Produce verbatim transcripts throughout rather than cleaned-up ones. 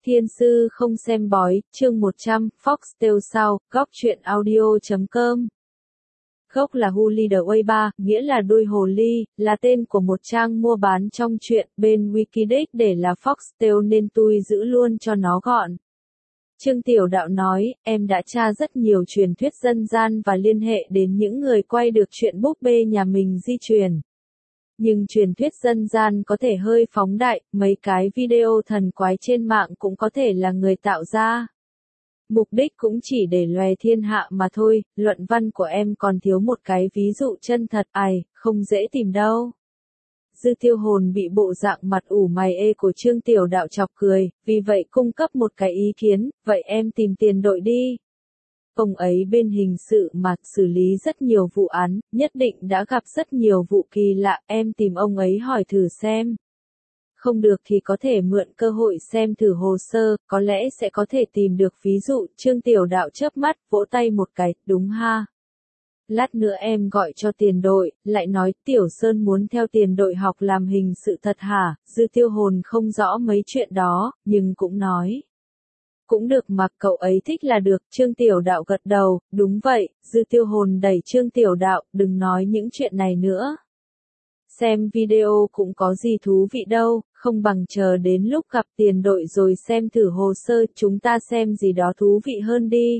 Thiên sư không xem bói, chương một trăm, Foxtail sao, góc truyện audio chấm com. Gốc là Huli the Way ba, nghĩa là đuôi hồ ly, là tên của một trang mua bán trong truyện, bên Wikidex để là Foxtail nên tui giữ luôn cho nó gọn. Trương Tiểu Đạo nói, em đã tra rất nhiều truyền thuyết dân gian và liên hệ đến những người quay được chuyện búp bê nhà mình di truyền. Nhưng truyền thuyết dân gian có thể hơi phóng đại, mấy cái video thần quái trên mạng cũng có thể là người tạo ra. Mục đích cũng chỉ để lòe thiên hạ mà thôi, luận văn của em còn thiếu một cái ví dụ chân thật, ai, không dễ tìm đâu. Dư Tiêu Hồn bị bộ dạng mặt ủ mày ê của Trương Tiểu Đạo chọc cười, vì vậy cung cấp một cái ý kiến, vậy em tìm tiền đội đi. Ông ấy bên hình sự mà xử lý rất nhiều vụ án, nhất định đã gặp rất nhiều vụ kỳ lạ, em tìm ông ấy hỏi thử xem. Không được thì có thể mượn cơ hội xem thử hồ sơ, có lẽ sẽ có thể tìm được ví dụ. Trương Tiểu Đạo chớp mắt, vỗ tay một cái, đúng ha. Lát nữa em gọi cho tiền đội, lại nói Tiểu Sơn muốn theo tiền đội học làm hình sự thật hả? Dư Tiêu Hồn không rõ mấy chuyện đó, nhưng cũng nói. Cũng được mà cậu ấy thích là được, Trương Tiểu Đạo gật đầu, đúng vậy. Dư Tiêu Hồn đẩy Trương Tiểu Đạo, đừng nói những chuyện này nữa. Xem video cũng có gì thú vị đâu, không bằng chờ đến lúc gặp tiền đội rồi xem thử hồ sơ, chúng ta xem gì đó thú vị hơn đi.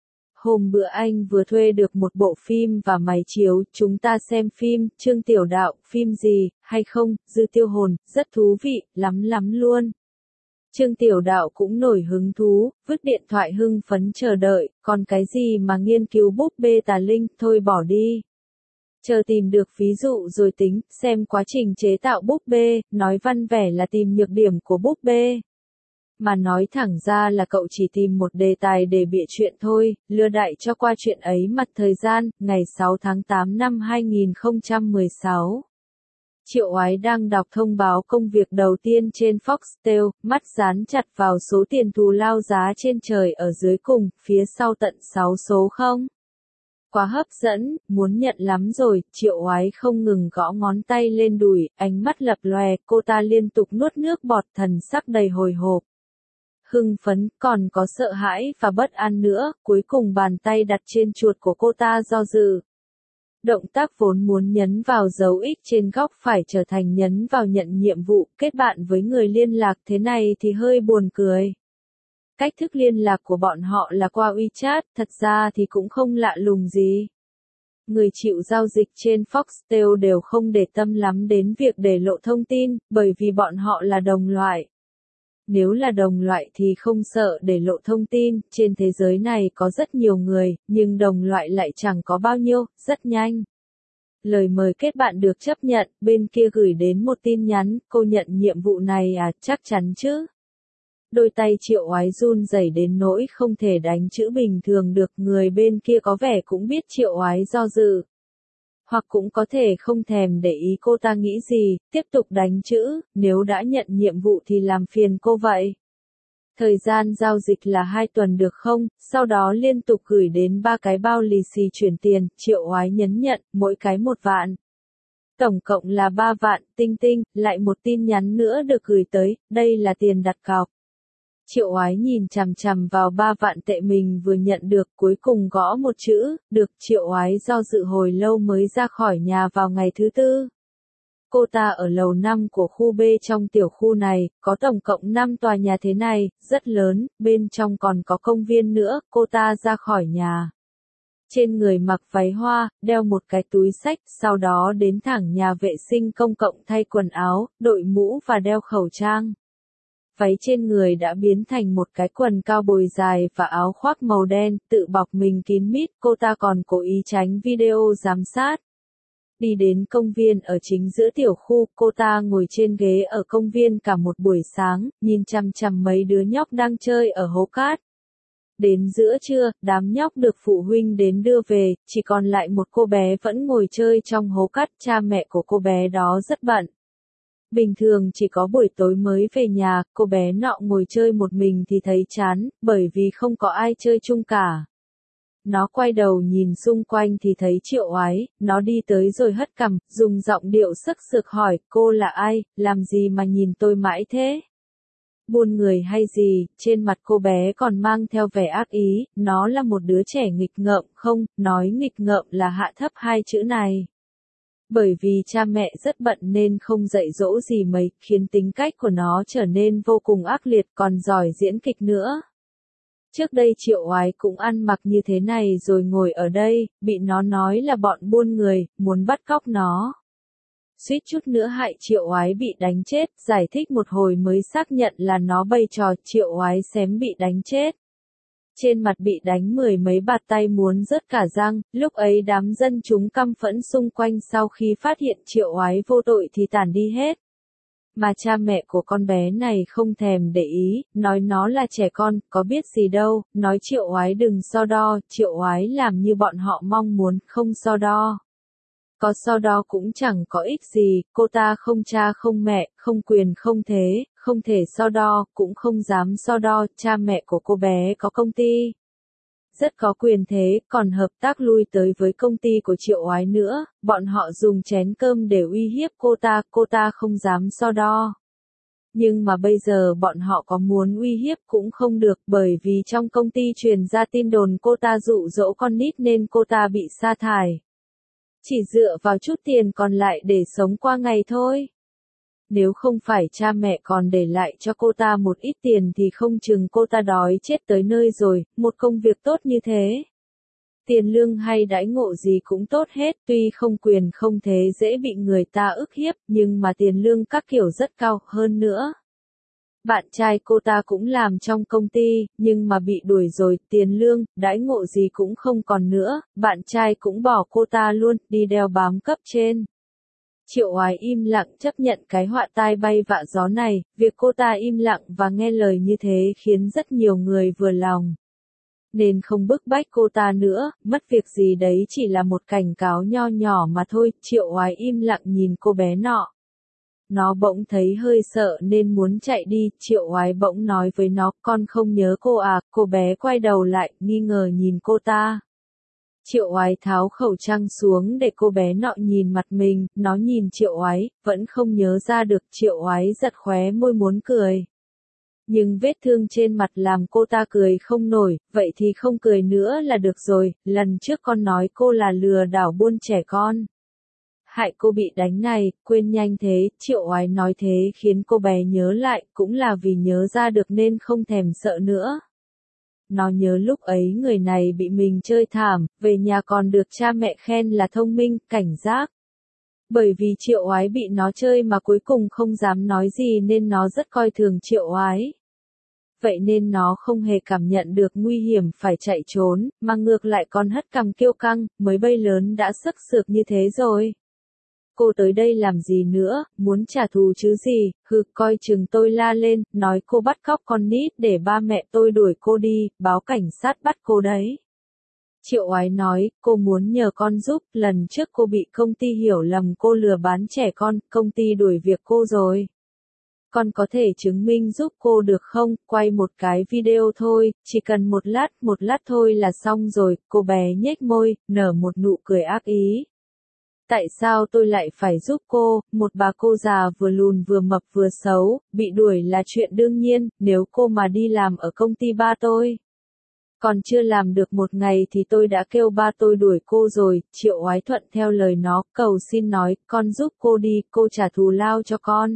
Hôm bữa anh vừa thuê được một bộ phim và máy chiếu, chúng ta xem phim. Trương Tiểu Đạo, phim gì, hay không? Dư Tiêu Hồn, rất thú vị, lắm lắm luôn. Trương Tiểu Đạo cũng nổi hứng thú, vứt điện thoại hưng phấn chờ đợi, còn cái gì mà nghiên cứu búp bê tà linh, thôi bỏ đi. Chờ tìm được ví dụ rồi tính, xem quá trình chế tạo búp bê, nói văn vẻ là tìm nhược điểm của búp bê. Mà nói thẳng ra là cậu chỉ tìm một đề tài để bịa chuyện thôi, lừa đại cho qua chuyện ấy mặt thời gian, ngày sáu tháng tám năm hai nghìn không trăm mười sáu. Triệu Oái đang đọc thông báo công việc đầu tiên trên Foxtail, mắt dán chặt vào số tiền thù lao giá trên trời ở dưới cùng, phía sau tận sáu số không. Quá hấp dẫn, muốn nhận lắm rồi, Triệu Oái không ngừng gõ ngón tay lên đùi, ánh mắt lập lòe, cô ta liên tục nuốt nước bọt, thần sắc đầy hồi hộp. Hưng phấn, còn có sợ hãi và bất an nữa, cuối cùng bàn tay đặt trên chuột của cô ta do dự. Động tác vốn muốn nhấn vào dấu X trên góc phải trở thành nhấn vào nhận nhiệm vụ, kết bạn với người liên lạc, thế này thì hơi buồn cười. Cách thức liên lạc của bọn họ là qua WeChat, thật ra thì cũng không lạ lùng gì. Người chịu giao dịch trên Foxtail đều không để tâm lắm đến việc để lộ thông tin, bởi vì bọn họ là đồng loại. Nếu là đồng loại thì không sợ để lộ thông tin, trên thế giới này có rất nhiều người, nhưng đồng loại lại chẳng có bao nhiêu, rất nhanh. Lời mời kết bạn được chấp nhận, bên kia gửi đến một tin nhắn, cô nhận nhiệm vụ này à, chắc chắn chứ. Đôi tay Triệu Oái run rẩy đến nỗi không thể đánh chữ bình thường được, người bên kia có vẻ cũng biết Triệu Oái do dự. Hoặc cũng có thể không thèm để ý cô ta nghĩ gì, tiếp tục đánh chữ, nếu đã nhận nhiệm vụ thì làm phiền cô vậy. Thời gian giao dịch là hai tuần được không, sau đó liên tục gửi đến ba cái bao lì xì chuyển tiền, Triệu Oái nhấn nhận, mỗi cái một vạn. Tổng cộng là ba vạn, tinh tinh, lại một tin nhắn nữa được gửi tới, đây là tiền đặt cọc. Triệu Oái nhìn chằm chằm vào ba vạn tệ mình vừa nhận được, cuối cùng gõ một chữ, được. Triệu Oái do dự hồi lâu mới ra khỏi nhà vào ngày thứ tư. Cô ta ở lầu năm của khu B trong tiểu khu này, có tổng cộng năm tòa nhà thế này, rất lớn, bên trong còn có công viên nữa, cô ta ra khỏi nhà. Trên người mặc váy hoa, đeo một cái túi xách, sau đó đến thẳng nhà vệ sinh công cộng thay quần áo, đội mũ và đeo khẩu trang. Váy trên người đã biến thành một cái quần cao bồi dài và áo khoác màu đen, tự bọc mình kín mít, cô ta còn cố ý tránh video giám sát. Đi đến công viên ở chính giữa tiểu khu, cô ta ngồi trên ghế ở công viên cả một buổi sáng, nhìn chằm chằm mấy đứa nhóc đang chơi ở hố cát. Đến giữa trưa, đám nhóc được phụ huynh đến đưa về, chỉ còn lại một cô bé vẫn ngồi chơi trong hố cát, cha mẹ của cô bé đó rất bận. Bình thường chỉ có buổi tối mới về nhà, cô bé nọ ngồi chơi một mình thì thấy chán, bởi vì không có ai chơi chung cả. Nó quay đầu nhìn xung quanh thì thấy Triệu Oái, nó đi tới rồi hất cằm, dùng giọng điệu sức sực hỏi, cô là ai, làm gì mà nhìn tôi mãi thế? buôn người hay gì, trên mặt cô bé còn mang theo vẻ ác ý, nó là một đứa trẻ nghịch ngợm không, nói nghịch ngợm là hạ thấp hai chữ này. Bởi vì cha mẹ rất bận nên không dạy dỗ gì mấy, khiến tính cách của nó trở nên vô cùng ác liệt còn giỏi diễn kịch nữa. Trước đây Triệu Oái cũng ăn mặc như thế này rồi ngồi ở đây, bị nó nói là bọn buôn người, muốn bắt cóc nó. Suýt chút nữa hại Triệu Oái bị đánh chết, giải thích một hồi mới xác nhận là nó bày trò Triệu Oái xém bị đánh chết. Trên mặt bị đánh mười mấy bạt tay muốn rớt cả răng, lúc ấy đám dân chúng căm phẫn xung quanh sau khi phát hiện Triệu Oái vô tội thì tản đi hết. Mà cha mẹ của con bé này không thèm để ý, nói nó là trẻ con, có biết gì đâu, nói Triệu Oái đừng so đo, Triệu Oái làm như bọn họ mong muốn, không so đo. Có so đo cũng chẳng có ích gì, cô ta không cha không mẹ, không quyền không thế, không thể so đo, cũng không dám so đo, cha mẹ của cô bé có công ty. Rất có quyền thế, còn hợp tác lui tới với công ty của Triệu Oái nữa, bọn họ dùng chén cơm để uy hiếp cô ta, cô ta không dám so đo. Nhưng mà bây giờ bọn họ có muốn uy hiếp cũng không được bởi vì trong công ty truyền ra tin đồn cô ta dụ dỗ con nít nên cô ta bị sa thải. Chỉ dựa vào chút tiền còn lại để sống qua ngày thôi. Nếu không phải cha mẹ còn để lại cho cô ta một ít tiền thì không chừng cô ta đói chết tới nơi rồi, một công việc tốt như thế. Tiền lương hay đãi ngộ gì cũng tốt hết, tuy không quyền không thế dễ bị người ta ức hiếp, nhưng mà tiền lương các kiểu rất cao hơn nữa. Bạn trai cô ta cũng làm trong công ty, nhưng mà bị đuổi rồi, tiền lương, đãi ngộ gì cũng không còn nữa, bạn trai cũng bỏ cô ta luôn, đi đeo bám cấp trên. Triệu Oái im lặng chấp nhận cái họa tai bay vạ gió này, việc cô ta im lặng và nghe lời như thế khiến rất nhiều người vừa lòng. Nên không bức bách cô ta nữa, mất việc gì đấy chỉ là một cảnh cáo nho nhỏ mà thôi, Triệu Oái im lặng nhìn cô bé nọ. Nó bỗng thấy hơi sợ nên muốn chạy đi, Triệu Oái bỗng nói với nó, con không nhớ cô à, cô bé quay đầu lại, nghi ngờ nhìn cô ta. Triệu Oái tháo khẩu trang xuống để cô bé nọ nhìn mặt mình, nó nhìn Triệu Oái, vẫn không nhớ ra được, Triệu Oái giật khóe môi muốn cười. Nhưng vết thương trên mặt làm cô ta cười không nổi, vậy thì không cười nữa là được rồi, lần trước con nói cô là lừa đảo buôn trẻ con. Hại cô bị đánh này, quên nhanh thế, Triệu Oái nói thế khiến cô bé nhớ lại, cũng là vì nhớ ra được nên không thèm sợ nữa. Nó nhớ lúc ấy người này bị mình chơi thảm, về nhà còn được cha mẹ khen là thông minh, cảnh giác. Bởi vì Triệu Oái bị nó chơi mà cuối cùng không dám nói gì nên nó rất coi thường Triệu Oái. Vậy nên nó không hề cảm nhận được nguy hiểm phải chạy trốn, mà ngược lại còn hất cằm kiêu căng, mới bay lớn đã sức sược như thế rồi. Cô tới đây làm gì nữa, muốn trả thù chứ gì, hừ, coi chừng tôi la lên, nói cô bắt cóc con nít để ba mẹ tôi đuổi cô đi, báo cảnh sát bắt cô đấy. Triệu Oái nói, cô muốn nhờ con giúp, lần trước cô bị công ty hiểu lầm cô lừa bán trẻ con, công ty đuổi việc cô rồi. Con có thể chứng minh giúp cô được không, quay một cái video thôi, chỉ cần một lát, một lát thôi là xong rồi, cô bé nhếch môi, nở một nụ cười ác ý. Tại sao tôi lại phải giúp cô, một bà cô già vừa lùn vừa mập vừa xấu, bị đuổi là chuyện đương nhiên, nếu cô mà đi làm ở công ty ba tôi. Còn chưa làm được một ngày thì tôi đã kêu ba tôi đuổi cô rồi, Triệu Oái thuận theo lời nó, cầu xin nói, con giúp cô đi, cô trả thù lao cho con.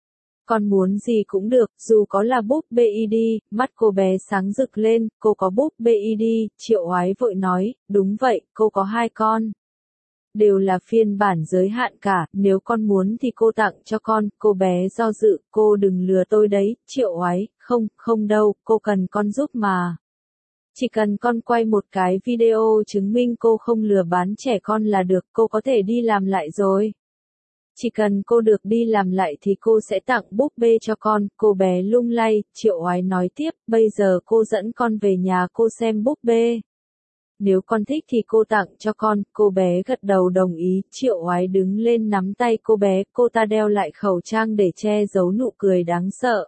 Con muốn gì cũng được, dù có là búp bê i đi, mắt cô bé sáng rực lên, cô có búp bê i đi, Triệu Oái vội nói, đúng vậy, cô có hai con. Đều là phiên bản giới hạn cả, nếu con muốn thì cô tặng cho con, cô bé do dự, cô đừng lừa tôi đấy, Triệu Oái, không, không đâu, cô cần con giúp mà. Chỉ cần con quay một cái video chứng minh cô không lừa bán trẻ con là được, cô có thể đi làm lại rồi. Chỉ cần cô được đi làm lại thì cô sẽ tặng búp bê cho con, cô bé lung lay, Triệu Oái nói tiếp, bây giờ cô dẫn con về nhà cô xem búp bê. Nếu con thích thì cô tặng cho con, cô bé gật đầu đồng ý, Triệu Oái đứng lên nắm tay cô bé, cô ta đeo lại khẩu trang để che giấu nụ cười đáng sợ.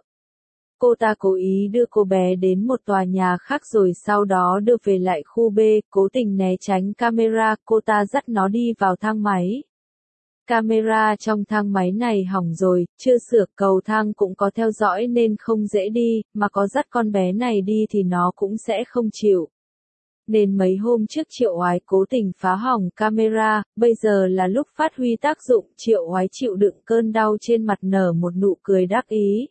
Cô ta cố ý đưa cô bé đến một tòa nhà khác rồi sau đó đưa về lại khu B, cố tình né tránh camera, cô ta dắt nó đi vào thang máy. Camera trong thang máy này hỏng rồi, chưa sửa, cầu thang cũng có theo dõi nên không dễ đi, mà có dắt con bé này đi thì nó cũng sẽ không chịu. Nên mấy hôm trước Triệu Oái cố tình phá hỏng camera, bây giờ là lúc phát huy tác dụng, Triệu Oái chịu đựng cơn đau trên mặt nở một nụ cười đắc ý.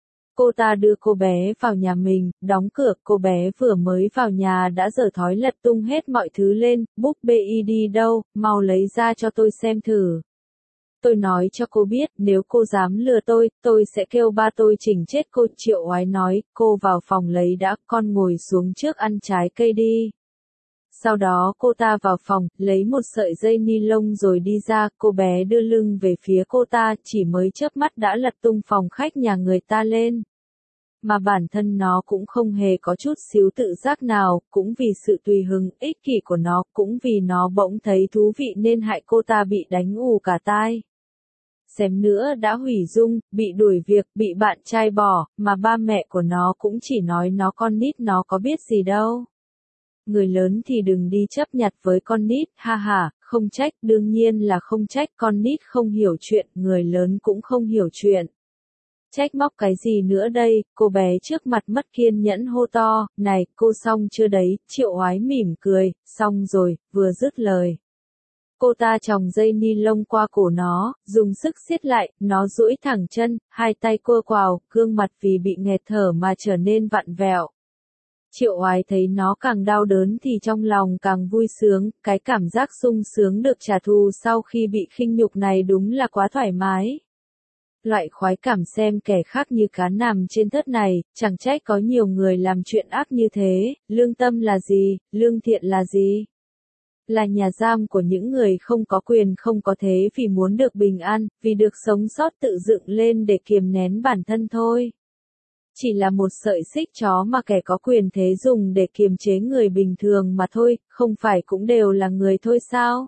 Cô ta đưa cô bé vào nhà mình, đóng cửa, cô bé vừa mới vào nhà đã dở thói lật tung hết mọi thứ lên, búp bê i đi đâu, mau lấy ra cho tôi xem thử. Tôi nói cho cô biết, nếu cô dám lừa tôi, tôi sẽ kêu ba tôi chỉnh chết cô. Triệu Oái nói, cô vào phòng lấy đã, con ngồi xuống trước ăn trái cây đi. Sau đó cô ta vào phòng, lấy một sợi dây ni lông rồi đi ra, cô bé đưa lưng về phía cô ta, chỉ mới chớp mắt đã lật tung phòng khách nhà người ta lên. Mà bản thân nó cũng không hề có chút xíu tự giác nào, cũng vì sự tùy hứng, ích kỷ của nó, cũng vì nó bỗng thấy thú vị nên hại cô ta bị đánh ù cả tai. Xém nữa đã hủy dung, bị đuổi việc, bị bạn trai bỏ, mà ba mẹ của nó cũng chỉ nói nó con nít nó có biết gì đâu. Người lớn thì đừng đi chấp nhặt với con nít, ha ha, không trách, đương nhiên là không trách, con nít không hiểu chuyện, người lớn cũng không hiểu chuyện. Trách móc cái gì nữa đây, cô bé trước mặt mất kiên nhẫn hô to, này, cô xong chưa đấy, Triệu Oái mỉm cười, xong rồi, vừa dứt lời. Cô ta chòng dây ni lông qua cổ nó, dùng sức siết lại, nó duỗi thẳng chân, hai tay cua quào, gương mặt vì bị nghẹt thở mà trở nên vặn vẹo. Triệu Oái thấy nó càng đau đớn thì trong lòng càng vui sướng, cái cảm giác sung sướng được trả thù sau khi bị khinh nhục này đúng là quá thoải mái. Loại khoái cảm xem kẻ khác như cá nằm trên thớt này, chẳng trách có nhiều người làm chuyện ác như thế, lương tâm là gì, lương thiện là gì? Là nhà giam của những người không có quyền không có thế vì muốn được bình an, vì được sống sót tự dựng lên để kiềm nén bản thân thôi. Chỉ là một sợi xích chó mà kẻ có quyền thế dùng để kiềm chế người bình thường mà thôi, không phải cũng đều là người thôi sao?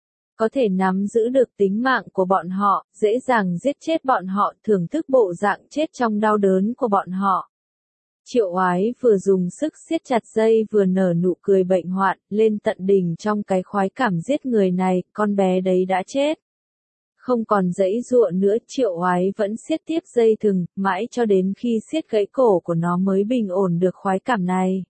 Có thể nắm giữ được tính mạng của bọn họ, dễ dàng giết chết bọn họ, thưởng thức bộ dạng chết trong đau đớn của bọn họ. Triệu Oái vừa dùng sức siết chặt dây vừa nở nụ cười bệnh hoạn, lên tận đỉnh trong cái khoái cảm giết người này, con bé đấy đã chết. Không còn giãy giụa nữa, Triệu Oái vẫn siết tiếp dây thừng, mãi cho đến khi siết gãy cổ của nó mới bình ổn được khoái cảm này.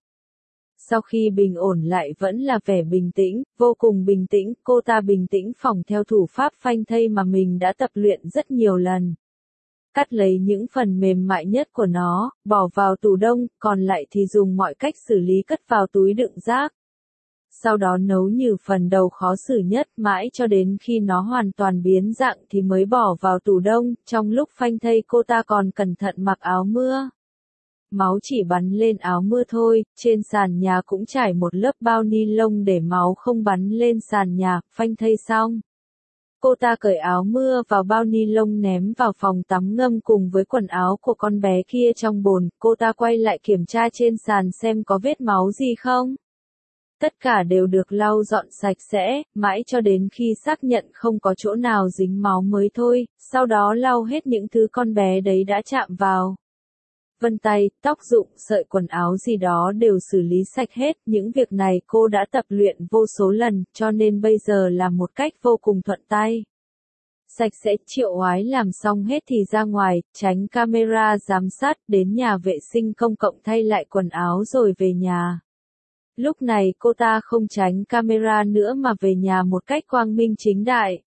Sau khi bình ổn lại vẫn là vẻ bình tĩnh, vô cùng bình tĩnh, cô ta bình tĩnh phỏng theo thủ pháp phanh thây mà mình đã tập luyện rất nhiều lần. Cắt lấy những phần mềm mại nhất của nó, bỏ vào tủ đông, còn lại thì dùng mọi cách xử lý cất vào túi đựng rác. Sau đó nấu như phần đầu khó xử nhất mãi cho đến khi nó hoàn toàn biến dạng thì mới bỏ vào tủ đông, trong lúc phanh thây cô ta còn cẩn thận mặc áo mưa. Máu chỉ bắn lên áo mưa thôi, trên sàn nhà cũng trải một lớp bao ni lông để máu không bắn lên sàn nhà, phanh thây xong. Cô ta cởi áo mưa vào bao ni lông ném vào phòng tắm ngâm cùng với quần áo của con bé kia trong bồn, cô ta quay lại kiểm tra trên sàn xem có vết máu gì không. Tất cả đều được lau dọn sạch sẽ, mãi cho đến khi xác nhận không có chỗ nào dính máu mới thôi, sau đó lau hết những thứ con bé đấy đã chạm vào. Vân tay, tóc rụng, sợi quần áo gì đó đều xử lý sạch hết, những việc này cô đã tập luyện vô số lần, cho nên bây giờ làm một cách vô cùng thuận tay. Sạch sẽ, Triệu Oái làm xong hết thì ra ngoài, tránh camera giám sát, đến nhà vệ sinh công cộng thay lại quần áo rồi về nhà. Lúc này cô ta không tránh camera nữa mà về nhà một cách quang minh chính đại.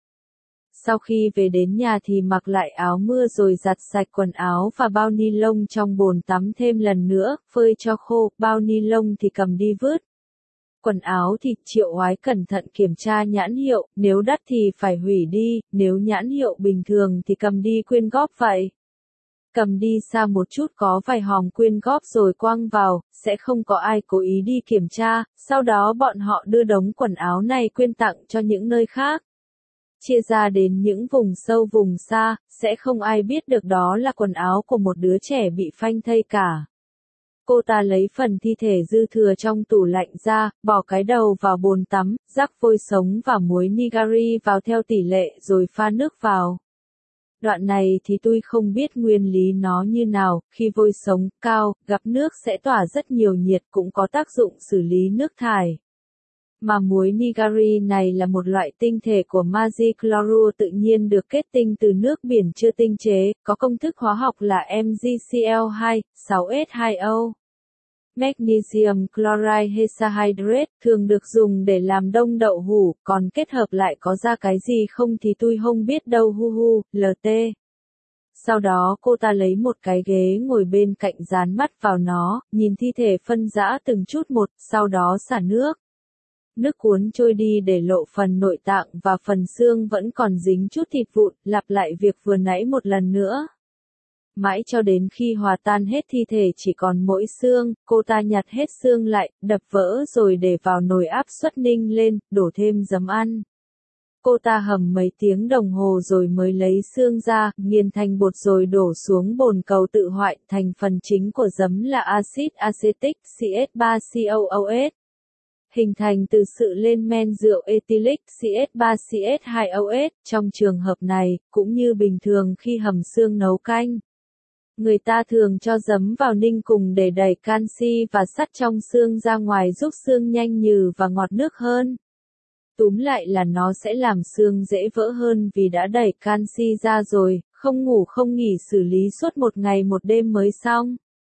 Sau khi về đến nhà thì mặc lại áo mưa rồi giặt sạch quần áo và bao ni lông trong bồn tắm thêm lần nữa, phơi cho khô, bao ni lông thì cầm đi vứt. Quần áo thì Triệu Oái cẩn thận kiểm tra nhãn hiệu, nếu đắt thì phải hủy đi, nếu nhãn hiệu bình thường thì cầm đi quyên góp vậy. Cầm đi xa một chút có vài hòm quyên góp rồi quăng vào, sẽ không có ai cố ý đi kiểm tra, sau đó bọn họ đưa đống quần áo này quyên tặng cho những nơi khác. Chia ra đến những vùng sâu vùng xa, sẽ không ai biết được đó là quần áo của một đứa trẻ bị phanh thây cả. Cô ta lấy phần thi thể dư thừa trong tủ lạnh ra, bỏ cái đầu vào bồn tắm, rắc vôi sống và muối nigari vào theo tỷ lệ rồi pha nước vào. Đoạn này thì tôi không biết nguyên lý nó như nào, khi vôi sống cao, gặp nước sẽ tỏa rất nhiều nhiệt cũng có tác dụng xử lý nước thải. Mà muối nigari này là một loại tinh thể của magie chlorua tự nhiên được kết tinh từ nước biển chưa tinh chế, có công thức hóa học là MgCl hai, sáu S hai O. Magnesium chloride hexahydrate thường được dùng để làm đông đậu hũ, còn kết hợp lại có ra cái gì không thì tui không biết đâu hu hu, lờ tê. Sau đó cô ta lấy một cái ghế ngồi bên cạnh dán mắt vào nó, nhìn thi thể phân rã từng chút một, sau đó xả nước. Nước cuốn trôi đi để lộ phần nội tạng và phần xương vẫn còn dính chút thịt vụn, lặp lại việc vừa nãy một lần nữa. Mãi cho đến khi hòa tan hết thi thể chỉ còn mỗi xương, cô ta nhặt hết xương lại, đập vỡ rồi để vào nồi áp suất ninh lên, đổ thêm giấm ăn. Cô ta hầm mấy tiếng đồng hồ rồi mới lấy xương ra, nghiền thành bột rồi đổ xuống bồn cầu tự hoại, thành phần chính của giấm là axit acetic C H ba C O O S. Hình thành từ sự lên men rượu ethylic C H ba C H hai O S, trong trường hợp này, cũng như bình thường khi hầm xương nấu canh. Người ta thường cho giấm vào ninh cùng để đẩy canxi và sắt trong xương ra ngoài giúp xương nhanh nhừ và ngọt nước hơn. Túm lại là nó sẽ làm xương dễ vỡ hơn vì đã đẩy canxi ra rồi, không ngủ không nghỉ xử lý suốt một ngày một đêm mới xong.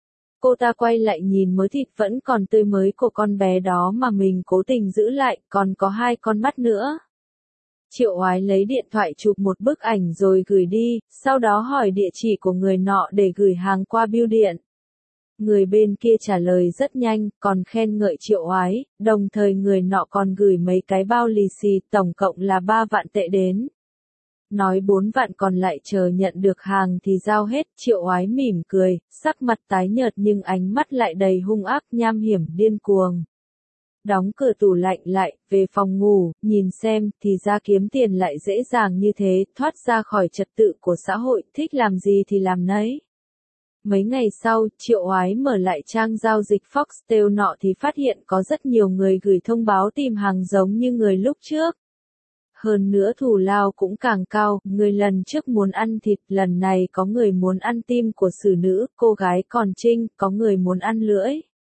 Cô ta quay lại nhìn mớ thịt vẫn còn tươi mới của con bé đó mà mình cố tình giữ lại, còn có hai con mắt nữa. Triệu Oái lấy điện thoại chụp một bức ảnh rồi gửi đi, sau đó hỏi địa chỉ của người nọ để gửi hàng qua bưu điện. Người bên kia trả lời rất nhanh, còn khen ngợi Triệu Oái, đồng thời người nọ còn gửi mấy cái bao lì xì, tổng cộng là ba vạn tệ đến. Nói bốn vạn còn lại chờ nhận được hàng thì giao hết, Triệu Oái mỉm cười, sắc mặt tái nhợt nhưng ánh mắt lại đầy hung ác nham hiểm điên cuồng. Đóng cửa tủ lạnh lại, về phòng ngủ, nhìn xem, thì ra kiếm tiền lại dễ dàng như thế, thoát ra khỏi trật tự của xã hội, thích làm gì thì làm nấy. Mấy ngày sau, Triệu Oái mở lại trang giao dịch Foxtel nọ thì phát hiện có rất nhiều người gửi thông báo tìm hàng giống như người lúc trước. Hơn nữa thù lao cũng càng cao, người lần trước muốn ăn thịt, lần này có người muốn ăn tim của xử nữ, cô gái còn trinh, có người muốn ăn lưỡi.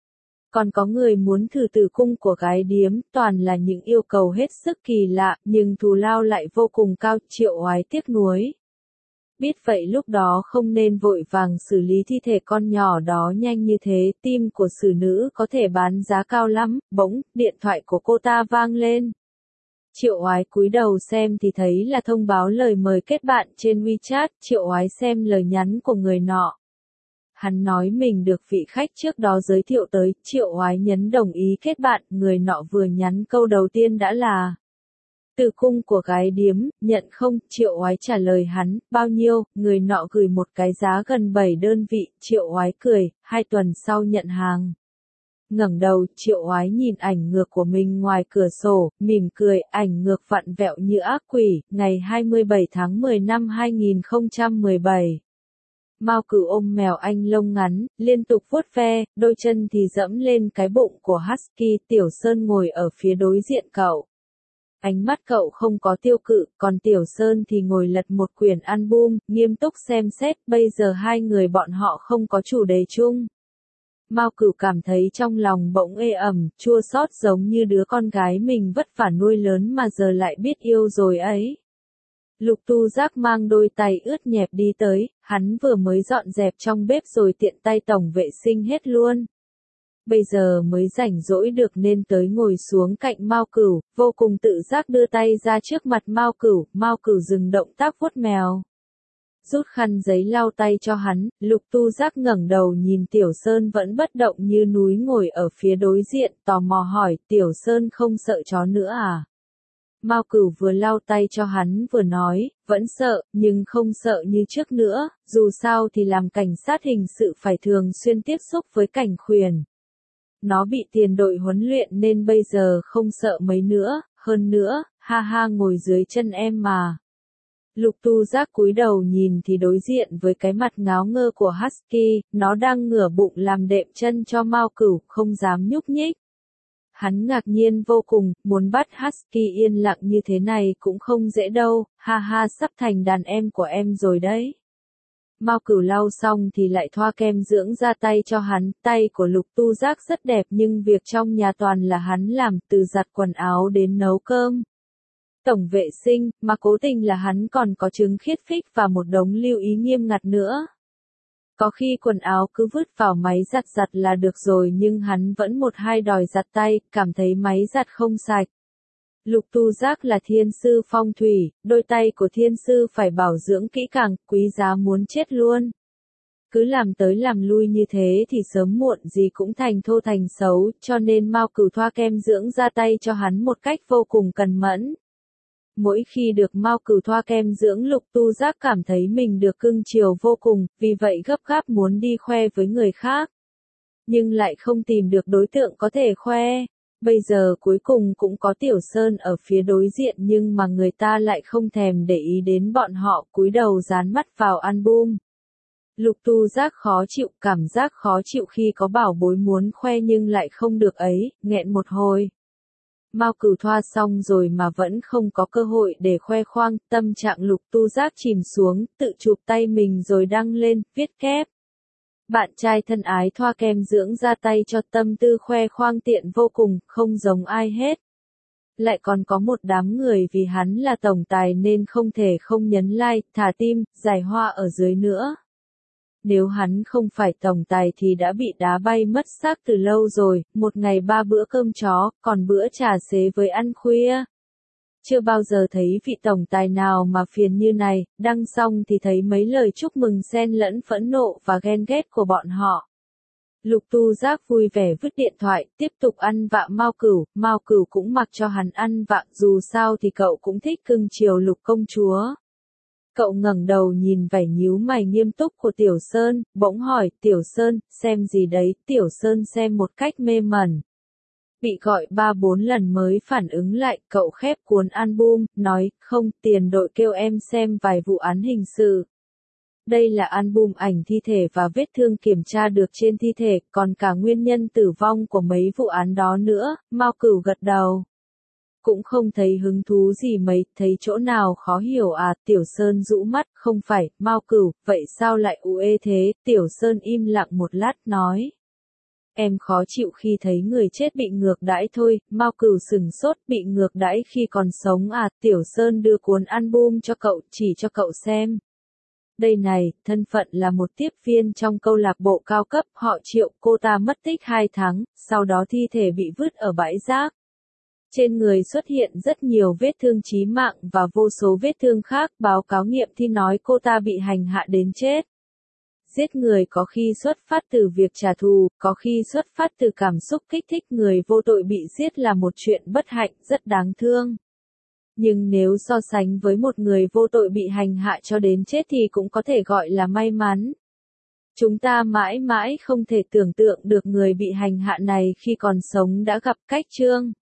Còn có người muốn thử tử cung của gái điếm, toàn là những yêu cầu hết sức kỳ lạ, nhưng thù lao lại vô cùng cao, Triệu Oái tiếc nuối. Biết vậy lúc đó không nên vội vàng xử lý thi thể con nhỏ đó nhanh như thế, tim của xử nữ có thể bán giá cao lắm, bỗng, điện thoại của cô ta vang lên. Triệu Oái cúi đầu xem thì thấy là thông báo lời mời kết bạn trên WeChat, Triệu Oái xem lời nhắn của người nọ. Hắn nói mình được vị khách trước đó giới thiệu tới, Triệu Oái nhấn đồng ý kết bạn, người nọ vừa nhắn câu đầu tiên đã là tử cung của gái điếm, nhận không, Triệu Oái trả lời hắn, bao nhiêu, người nọ gửi một cái giá gần bảy đơn vị, Triệu Oái cười, hai tuần sau nhận hàng. Ngẩng đầu, Triệu Oái nhìn ảnh ngược của mình ngoài cửa sổ, mỉm cười, ảnh ngược vặn vẹo như ác quỷ, ngày hai mươi bảy tháng mười năm hai nghìn không trăm mười bảy. Mao Cửu ôm mèo Anh lông ngắn, liên tục vuốt ve, đôi chân thì dẫm lên cái bụng của Husky, Tiểu Sơn ngồi ở phía đối diện cậu. Ánh mắt cậu không có tiêu cự, còn Tiểu Sơn thì ngồi lật một quyển album, nghiêm túc xem xét, bây giờ hai người bọn họ không có chủ đề chung. Mao Cửu cảm thấy trong lòng bỗng ê ẩm, chua xót giống như đứa con gái mình vất vả nuôi lớn mà giờ lại biết yêu rồi ấy. Lục Tu Giác mang đôi tay ướt nhẹp đi tới, hắn vừa mới dọn dẹp trong bếp rồi tiện tay tổng vệ sinh hết luôn. Bây giờ mới rảnh rỗi được nên tới ngồi xuống cạnh Mao Cửu, vô cùng tự giác đưa tay ra trước mặt Mao Cửu, Mao Cửu dừng động tác vuốt mèo. Rút khăn giấy lau tay cho hắn, Lục Tu Giác ngẩng đầu nhìn Tiểu Sơn vẫn bất động như núi ngồi ở phía đối diện, tò mò hỏi, Tiểu Sơn không sợ chó nữa à? Mao Cửu vừa lau tay cho hắn vừa nói, vẫn sợ, nhưng không sợ như trước nữa, dù sao thì làm cảnh sát hình sự phải thường xuyên tiếp xúc với cảnh khuyển. Nó bị tiền đội huấn luyện nên bây giờ không sợ mấy nữa, hơn nữa, ha ha ngồi dưới chân em mà. Lục Tu Giác cúi đầu nhìn thì đối diện với cái mặt ngáo ngơ của Husky, nó đang ngửa bụng làm đệm chân cho Mao Cửu, không dám nhúc nhích. Hắn ngạc nhiên vô cùng, muốn bắt Husky yên lặng như thế này cũng không dễ đâu, ha ha sắp thành đàn em của em rồi đấy. Mao Cửu lau xong thì lại thoa kem dưỡng da tay cho hắn, tay của Lục Tu Giác rất đẹp nhưng việc trong nhà toàn là hắn làm, từ giặt quần áo đến nấu cơm. Tổng vệ sinh, mà cố tình là hắn còn có chứng khiết phích và một đống lưu ý nghiêm ngặt nữa. Có khi quần áo cứ vứt vào máy giặt giặt là được rồi nhưng hắn vẫn một hai đòi giặt tay, cảm thấy máy giặt không sạch. Lục Tu Giác là thiên sư phong thủy, đôi tay của thiên sư phải bảo dưỡng kỹ càng, quý giá muốn chết luôn. Cứ làm tới làm lui như thế thì sớm muộn gì cũng thành thô thành xấu, cho nên Mao Cửu thoa kem dưỡng da tay cho hắn một cách vô cùng cẩn mẫn. Mỗi khi được Mao Cửu thoa kem dưỡng, Lục Tu Giác cảm thấy mình được cưng chiều vô cùng, vì vậy gấp gáp muốn đi khoe với người khác. Nhưng lại không tìm được đối tượng có thể khoe. Bây giờ cuối cùng cũng có Tiểu Sơn ở phía đối diện nhưng mà người ta lại không thèm để ý đến bọn họ, cúi đầu dán mắt vào album. Lục Tu Giác khó chịu, cảm giác khó chịu khi có bảo bối muốn khoe nhưng lại không được ấy, nghẹn một hồi. Mao Cửu thoa xong rồi mà vẫn không có cơ hội để khoe khoang, tâm trạng Lục Tu Giác chìm xuống, tự chụp tay mình rồi đăng lên, viết kép. Bạn trai thân ái thoa kem dưỡng da tay cho tâm tư khoe khoang tiện vô cùng, không giống ai hết. Lại còn có một đám người vì hắn là tổng tài nên không thể không nhấn like, thả tim, giải hoa ở dưới nữa. Nếu hắn không phải tổng tài thì đã bị đá bay mất xác từ lâu rồi, một ngày ba bữa cơm chó, còn bữa trà xế với ăn khuya. Chưa bao giờ thấy vị tổng tài nào mà phiền như này, đăng xong thì thấy mấy lời chúc mừng xen lẫn phẫn nộ và ghen ghét của bọn họ. Lục Tu Giác vui vẻ vứt điện thoại, tiếp tục ăn vạ Mao Cửu, Mao Cửu cũng mặc cho hắn ăn vạ, dù sao thì cậu cũng thích cưng chiều Lục công chúa. Cậu ngẩng đầu nhìn vẻ nhíu mày nghiêm túc của Tiểu Sơn, bỗng hỏi, Tiểu Sơn, xem gì đấy, Tiểu Sơn xem một cách mê mẩn. Bị gọi ba bốn lần mới phản ứng lại, cậu khép cuốn album, nói, không, tiền đội kêu em xem vài vụ án hình sự. Đây là album ảnh thi thể và vết thương kiểm tra được trên thi thể, còn cả nguyên nhân tử vong của mấy vụ án đó nữa, Mao Cửu gật đầu. Cũng không thấy hứng thú gì mấy, thấy chỗ nào khó hiểu à, Tiểu Sơn rũ mắt, không phải, Mao Cửu, vậy sao lại u ê thế, Tiểu Sơn im lặng một lát nói. Em khó chịu khi thấy người chết bị ngược đãi thôi, Mao Cửu sừng sốt, bị ngược đãi khi còn sống à, Tiểu Sơn đưa cuốn album cho cậu, chỉ cho cậu xem. Đây này, thân phận là một tiếp viên trong câu lạc bộ cao cấp, họ Triệu, cô ta mất tích hai tháng, sau đó thi thể bị vứt ở bãi rác. Trên người xuất hiện rất nhiều vết thương chí mạng và vô số vết thương khác, báo cáo nghiệm thi nói cô ta bị hành hạ đến chết. Giết người có khi xuất phát từ việc trả thù, có khi xuất phát từ cảm xúc kích thích, người vô tội bị giết là một chuyện bất hạnh, rất đáng thương. Nhưng nếu so sánh với một người vô tội bị hành hạ cho đến chết thì cũng có thể gọi là may mắn. Chúng ta mãi mãi không thể tưởng tượng được người bị hành hạ này khi còn sống đã gặp cách trương.